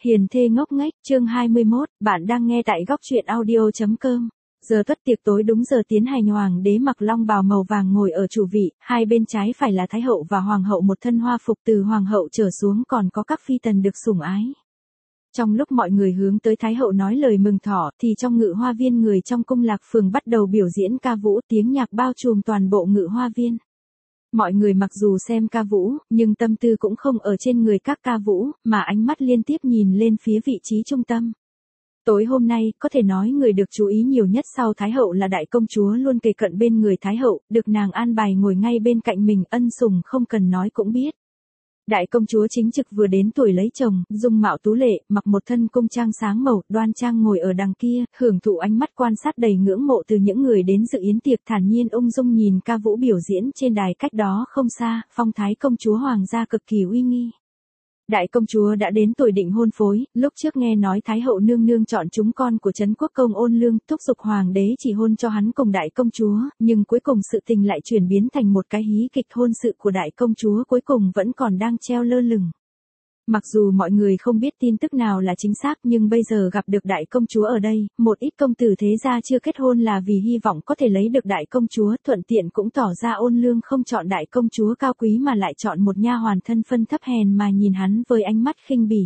Hiền thê ngốc nghếch, chương 21, bạn đang nghe tại góc truyện audio.com. Giờ tuất tiệc tối đúng giờ tiến hành, hoàng đế mặc long bào màu vàng ngồi ở chủ vị, hai bên trái phải là thái hậu và hoàng hậu một thân hoa phục, từ hoàng hậu trở xuống còn có các phi tần được sủng ái. Trong lúc mọi người hướng tới thái hậu nói lời mừng thọ, thì trong ngự hoa viên người trong cung Lạc Phường bắt đầu biểu diễn ca vũ, tiếng nhạc bao trùm toàn bộ ngự hoa viên. Mọi người mặc dù xem ca vũ, nhưng tâm tư cũng không ở trên người các ca vũ, mà ánh mắt liên tiếp nhìn lên phía vị trí trung tâm. Tối hôm nay, có thể nói người được chú ý nhiều nhất sau Thái hậu là đại công chúa luôn kề cận bên người Thái hậu, được nàng an bài ngồi ngay bên cạnh mình, ân sủng không cần nói cũng biết. Đại công chúa chính trực vừa đến tuổi lấy chồng, dung mạo tú lệ, mặc một thân cung trang sáng màu, đoan trang ngồi ở đằng kia, hưởng thụ ánh mắt quan sát đầy ngưỡng mộ từ những người đến dự yến tiệc, thản nhiên ung dung nhìn ca vũ biểu diễn trên đài cách đó không xa, phong thái công chúa hoàng gia cực kỳ uy nghi. Đại công chúa đã đến tuổi định hôn phối, lúc trước nghe nói Thái hậu nương nương chọn chúng con của Trấn Quốc công Ôn Lương, thúc giục hoàng đế chỉ hôn cho hắn cùng đại công chúa, nhưng cuối cùng sự tình lại chuyển biến thành một cái hí kịch, hôn sự của đại công chúa cuối cùng vẫn còn đang treo lơ lửng. Mặc dù mọi người không biết tin tức nào là chính xác, nhưng bây giờ gặp được đại công chúa ở đây, một ít công tử thế gia chưa kết hôn là vì hy vọng có thể lấy được đại công chúa, thuận tiện cũng tỏ ra Ôn Lương không chọn đại công chúa cao quý mà lại chọn một nha hoàn thân phân thấp hèn mà nhìn hắn với ánh mắt khinh bỉ.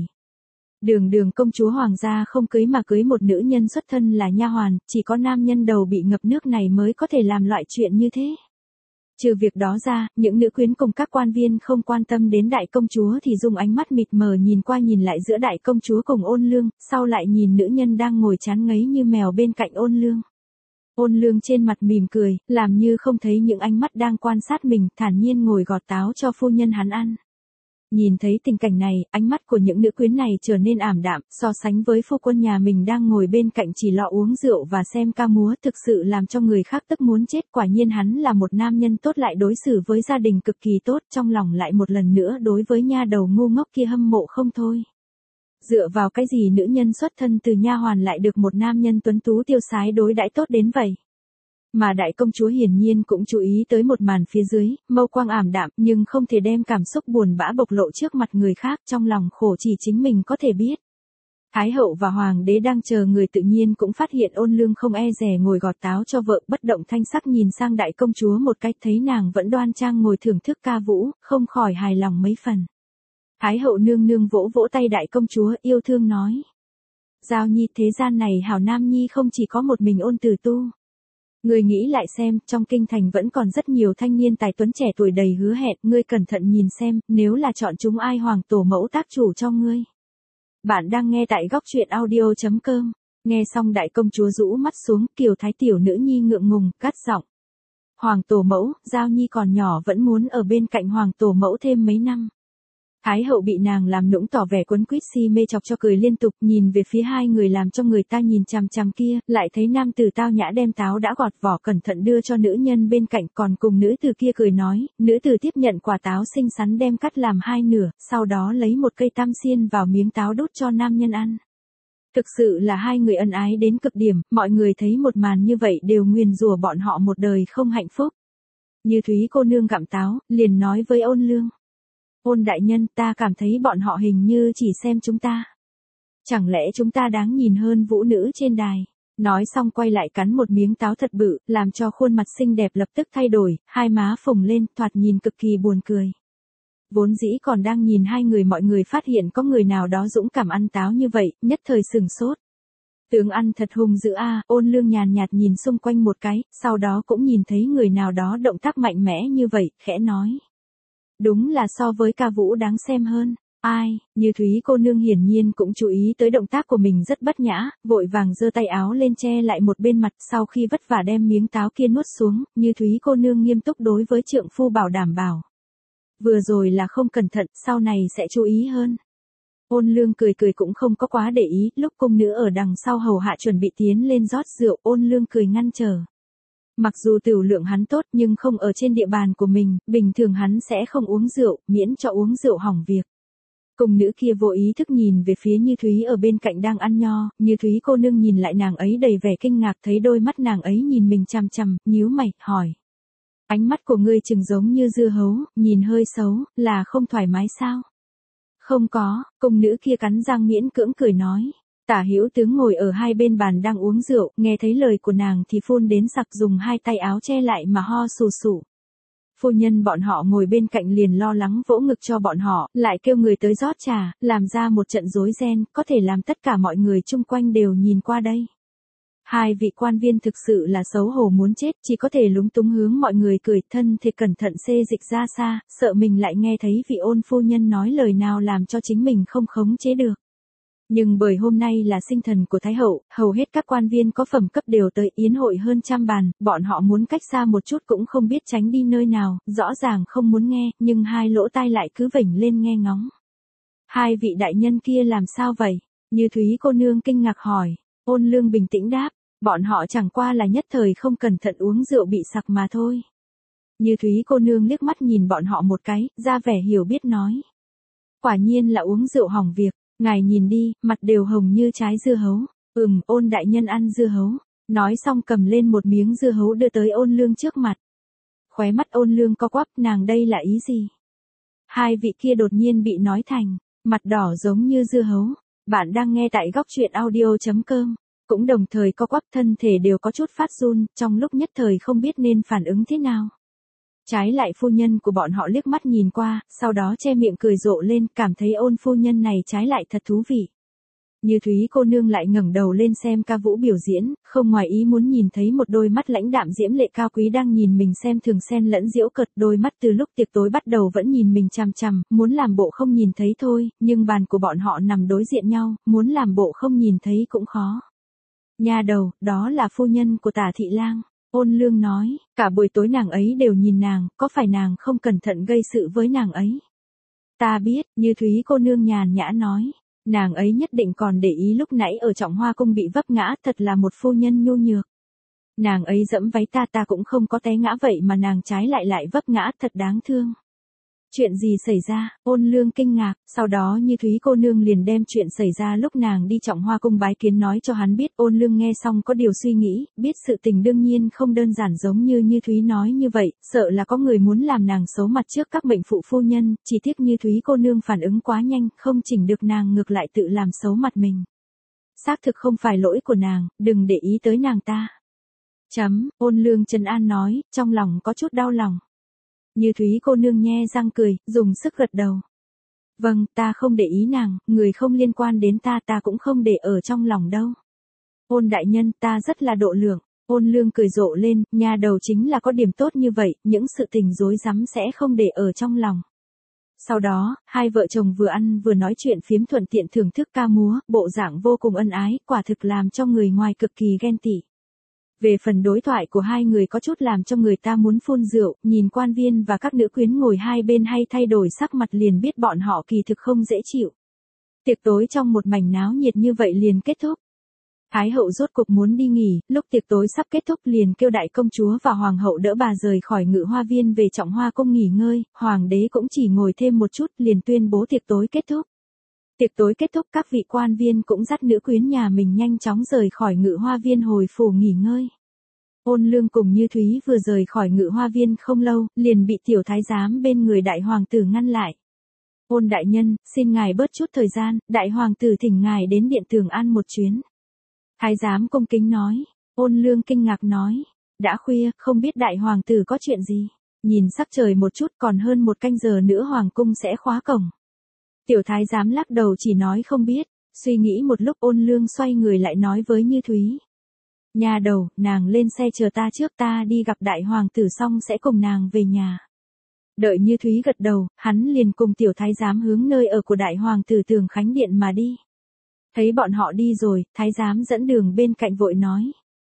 Đường công chúa hoàng gia không cưới mà cưới một nữ nhân xuất thân là nha hoàn, chỉ có nam nhân đầu bị ngập nước này mới có thể làm loại chuyện như thế. Trừ việc đó ra, những nữ quyến cùng các quan viên không quan tâm đến đại công chúa thì dùng ánh mắt mịt mờ nhìn qua nhìn lại giữa đại công chúa cùng Ôn Lương, sau lại nhìn nữ nhân đang ngồi chán ngấy như mèo bên cạnh Ôn Lương. Ôn Lương trên mặt mỉm cười, làm như không thấy những ánh mắt đang quan sát mình, thản nhiên ngồi gọt táo cho phu nhân hắn ăn. Nhìn thấy tình cảnh này, ánh mắt của những nữ quyến này trở nên ảm đạm, so sánh với phu quân nhà mình đang ngồi bên cạnh chỉ lo uống rượu và xem ca múa, thực sự làm cho người khác tức muốn chết. Quả nhiên hắn là một nam nhân tốt, lại đối xử với gia đình cực kỳ tốt, trong lòng lại một lần nữa đối với nha đầu ngu ngốc kia hâm mộ không thôi. Dựa vào cái gì nữ nhân xuất thân từ nha hoàn lại được một nam nhân tuấn tú tiêu sái đối đãi tốt đến vậy? Mà đại công chúa hiển nhiên cũng chú ý tới một màn phía dưới, mâu quang ảm đạm, nhưng không thể đem cảm xúc buồn bã bộc lộ trước mặt người khác, trong lòng khổ chỉ chính mình có thể biết. Thái hậu và hoàng đế đang chờ người tự nhiên cũng phát hiện Ôn Lương không e dè ngồi gọt táo cho vợ, bất động thanh sắc nhìn sang đại công chúa một cách, thấy nàng vẫn đoan trang ngồi thưởng thức ca vũ, không khỏi hài lòng mấy phần. Thái hậu nương nương vỗ vỗ tay đại công chúa, yêu thương nói: Giao nhi, thế gian này hảo nam nhi không chỉ có một mình Ôn tử tu. Ngươi nghĩ lại xem, trong kinh thành vẫn còn rất nhiều thanh niên tài tuấn trẻ tuổi đầy hứa hẹn, ngươi cẩn thận nhìn xem, nếu là chọn chúng ai hoàng tổ mẫu tác chủ cho ngươi. Bạn đang nghe tại góc truyện audio.com. Nghe xong đại công chúa rũ mắt xuống, kiều thái tiểu nữ nhi ngượng ngùng, cắt giọng. Hoàng tổ mẫu, Giao nhi còn nhỏ vẫn muốn ở bên cạnh hoàng tổ mẫu thêm mấy năm. Thái hậu bị nàng làm nũng tỏ vẻ quấn quýt si mê chọc cho cười liên tục, nhìn về phía hai người làm cho người ta nhìn chằm chằm kia, lại thấy nam tử tao nhã đem táo đã gọt vỏ cẩn thận đưa cho nữ nhân bên cạnh, còn cùng nữ tử kia cười nói, nữ tử tiếp nhận quả táo xinh xắn đem cắt làm hai nửa, sau đó lấy một cây tam xiên vào miếng táo đút cho nam nhân ăn. Thực sự là hai người ân ái đến cực điểm, mọi người thấy một màn như vậy đều nguyền rủa bọn họ một đời không hạnh phúc. Như Thúy cô nương gặm táo, liền nói với Ôn Lương: Ôn đại nhân, ta cảm thấy bọn họ hình như chỉ xem chúng ta. Chẳng lẽ chúng ta đáng nhìn hơn vũ nữ trên đài? Nói xong quay lại cắn một miếng táo thật bự, làm cho khuôn mặt xinh đẹp lập tức thay đổi, hai má phồng lên, thoạt nhìn cực kỳ buồn cười. Vốn dĩ còn đang nhìn hai người, mọi người phát hiện có người nào đó dũng cảm ăn táo như vậy, nhất thời sửng sốt. Tướng ăn thật hung dữ a. Ôn Lương nhàn nhạt nhìn xung quanh một cái, sau đó cũng nhìn thấy người nào đó động tác mạnh mẽ như vậy, khẽ nói: Đúng là so với ca vũ đáng xem hơn. Ai? Như Thúy cô nương hiển nhiên cũng chú ý tới động tác của mình rất bất nhã, vội vàng giơ tay áo lên che lại một bên mặt, sau khi vất vả đem miếng táo kia nuốt xuống, Như Thúy cô nương nghiêm túc đối với trượng phu bảo đảm bảo: Vừa rồi là không cẩn thận, sau này sẽ chú ý hơn. Ôn Lương cười cười cũng không có quá để ý, lúc cung nữ ở đằng sau hầu hạ chuẩn bị tiến lên rót rượu, Ôn Lương cười ngăn trở. Mặc dù tửu lượng hắn tốt nhưng không ở trên địa bàn của mình, bình thường hắn sẽ không uống rượu, miễn cho uống rượu hỏng việc. Cung nữ kia vô ý thức nhìn về phía Như Thúy ở bên cạnh đang ăn nho, Như Thúy cô nương nhìn lại nàng ấy đầy vẻ kinh ngạc, thấy đôi mắt nàng ấy nhìn mình chằm chằm, nhíu mày, hỏi: Ánh mắt của ngươi chừng giống như dưa hấu, nhìn hơi xấu, là không thoải mái sao? Không có, cung nữ kia cắn răng miễn cưỡng cười nói. Tả Hữu Tướng ngồi ở hai bên bàn đang uống rượu, nghe thấy lời của nàng thì phun đến sặc, dùng hai tay áo che lại mà ho sù sụ. Phu nhân bọn họ ngồi bên cạnh liền lo lắng vỗ ngực cho bọn họ, lại kêu người tới rót trà, làm ra một trận rối ren, có thể làm tất cả mọi người chung quanh đều nhìn qua đây. Hai vị quan viên thực sự là xấu hổ muốn chết, chỉ có thể lúng túng hướng mọi người cười, thân thì cẩn thận xê dịch ra xa, sợ mình lại nghe thấy vị Ôn phu nhân nói lời nào làm cho chính mình không khống chế được. Nhưng bởi hôm nay là sinh thần của Thái hậu, hầu hết các quan viên có phẩm cấp đều tới, yến hội hơn 100 bàn, bọn họ muốn cách xa một chút cũng không biết tránh đi nơi nào, rõ ràng không muốn nghe, nhưng hai lỗ tai lại cứ vểnh lên nghe ngóng. Hai vị đại nhân kia làm sao vậy? Như Thúy cô nương kinh ngạc hỏi. Ôn Lương bình tĩnh đáp, bọn họ chẳng qua là nhất thời không cẩn thận uống rượu bị sặc mà thôi. Như Thúy cô nương liếc mắt nhìn bọn họ một cái, ra vẻ hiểu biết nói. Quả nhiên là uống rượu hỏng việc. Ngài nhìn đi, mặt đều hồng như trái dưa hấu. Ôn đại nhân ăn dưa hấu. Nói xong cầm lên một miếng dưa hấu đưa tới Ôn Lương trước mặt. Khóe mắt Ôn Lương co quắp, nàng đây là ý gì? Hai vị kia đột nhiên bị nói thành, mặt đỏ giống như dưa hấu. Bạn đang nghe tại góc truyện audio.com. Cũng đồng thời co quắp, thân thể đều có chút phát run, trong lúc nhất thời không biết nên phản ứng thế nào. Trái lại phu nhân của bọn họ liếc mắt nhìn qua, sau đó che miệng cười rộ lên, cảm thấy Ôn phu nhân này trái lại thật thú vị. Như Thúy cô nương lại ngẩng đầu lên xem ca vũ biểu diễn, không ngoài ý muốn nhìn thấy một đôi mắt lãnh đạm diễm lệ cao quý đang nhìn mình xem thường xen lẫn giễu cợt, đôi mắt từ lúc tiệc tối bắt đầu vẫn nhìn mình chằm chằm, muốn làm bộ không nhìn thấy thôi, nhưng bàn của bọn họ nằm đối diện nhau, muốn làm bộ không nhìn thấy cũng khó. Nha đầu, đó là phu nhân của Tả thị lang. Ôn Lương nói, cả buổi tối nàng ấy đều nhìn nàng, có phải nàng không cẩn thận gây sự với nàng ấy? Ta biết, Như Thúy cô nương nhàn nhã nói, nàng ấy nhất định còn để ý lúc nãy ở Trọng Hoa cung bị vấp ngã, thật là một phu nhân nhu nhược. Nàng ấy dẫm váy ta cũng không có té ngã vậy mà nàng trái lại vấp ngã, thật đáng thương. Chuyện gì xảy ra? Ôn Lương kinh ngạc, sau đó Như Thúy cô nương liền đem chuyện xảy ra lúc nàng đi Trọng Hoa cung bái kiến nói cho hắn biết. Ôn Lương nghe xong có điều suy nghĩ, biết sự tình đương nhiên không đơn giản giống như Như Thúy nói như vậy, sợ là có người muốn làm nàng xấu mặt trước các mệnh phụ phu nhân, chỉ tiếc Như Thúy cô nương phản ứng quá nhanh, không chỉnh được nàng ngược lại tự làm xấu mặt mình. Xác thực không phải lỗi của nàng, đừng để ý tới nàng ta. Ôn Lương trấn an nói, trong lòng có chút đau lòng. Như Thúy cô nương nhe răng cười, dùng sức gật đầu. Vâng, ta không để ý nàng, người không liên quan đến ta cũng không để ở trong lòng đâu. Ôn đại nhân, ta rất là độ lượng. Ôn Lương cười rộ lên, nhà đầu chính là có điểm tốt như vậy, những sự tình rối rắm sẽ không để ở trong lòng. Sau đó, hai vợ chồng vừa ăn vừa nói chuyện phiếm thuận tiện thưởng thức ca múa, bộ dạng vô cùng ân ái, quả thực làm cho người ngoài cực kỳ ghen tị. Về phần đối thoại của hai người có chút làm cho người ta muốn phun rượu, nhìn quan viên và các nữ quyến ngồi hai bên hay thay đổi sắc mặt liền biết bọn họ kỳ thực không dễ chịu. Tiệc tối trong một mảnh náo nhiệt như vậy liền kết thúc. Thái hậu rốt cục muốn đi nghỉ, lúc tiệc tối sắp kết thúc liền kêu đại công chúa và hoàng hậu đỡ bà rời khỏi Ngự Hoa viên về Trọng Hoa cung nghỉ ngơi, hoàng đế cũng chỉ ngồi thêm một chút liền tuyên bố tiệc tối kết thúc. Tiệc tối kết thúc, các vị quan viên cũng dắt nữ quyến nhà mình nhanh chóng rời khỏi Ngự Hoa viên hồi phủ nghỉ ngơi. Ôn Lương cùng Như Thúy vừa rời khỏi Ngự Hoa viên không lâu, liền bị tiểu thái giám bên người đại hoàng tử ngăn lại. Ôn đại nhân, xin ngài bớt chút thời gian, đại hoàng tử thỉnh ngài đến điện Tường An một chuyến. Thái giám cung kính nói. Ôn Lương kinh ngạc nói, đã khuya, không biết đại hoàng tử có chuyện gì. Nhìn sắc trời một chút, còn hơn một canh giờ nữa hoàng cung sẽ khóa cổng. Tiểu thái giám lắc đầu chỉ nói không biết, suy nghĩ một lúc Ôn Lương xoay người lại nói với Như Thúy. Nhà đầu, nàng lên xe chờ ta trước, ta đi gặp đại hoàng tử xong sẽ cùng nàng về nhà. Đợi Như Thúy gật đầu, hắn liền cùng tiểu thái giám hướng nơi ở của đại hoàng tử Tường Khánh Điện mà đi. Thấy bọn họ đi rồi, thái giám dẫn đường bên cạnh vội nói.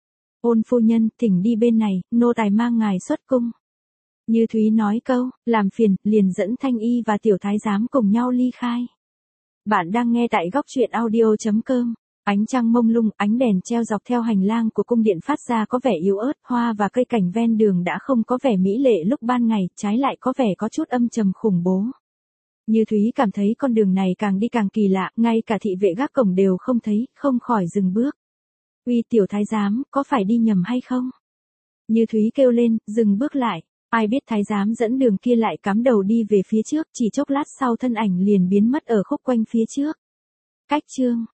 Ôn phu nhân, thỉnh đi bên này, nô tài mang ngài xuất cung. Như Thúy nói câu, làm phiền, liền dẫn Thanh Y và tiểu thái giám cùng nhau ly khai. Bạn đang nghe tại góc truyện audio.com. Ánh trăng mông lung, ánh đèn treo dọc theo hành lang của cung điện phát ra có vẻ yếu ớt, hoa và cây cảnh ven đường đã không có vẻ mỹ lệ lúc ban ngày, trái lại có vẻ có chút âm trầm khủng bố. Như Thúy cảm thấy con đường này càng đi càng kỳ lạ, ngay cả thị vệ gác cổng đều không thấy, không khỏi dừng bước. Uy tiểu thái giám, có phải đi nhầm hay không? Như Thúy kêu lên, dừng bước lại. Ai biết thái giám dẫn đường kia lại cắm đầu đi về phía trước, chỉ chốc lát sau thân ảnh liền biến mất ở khúc quanh phía trước. Cách chương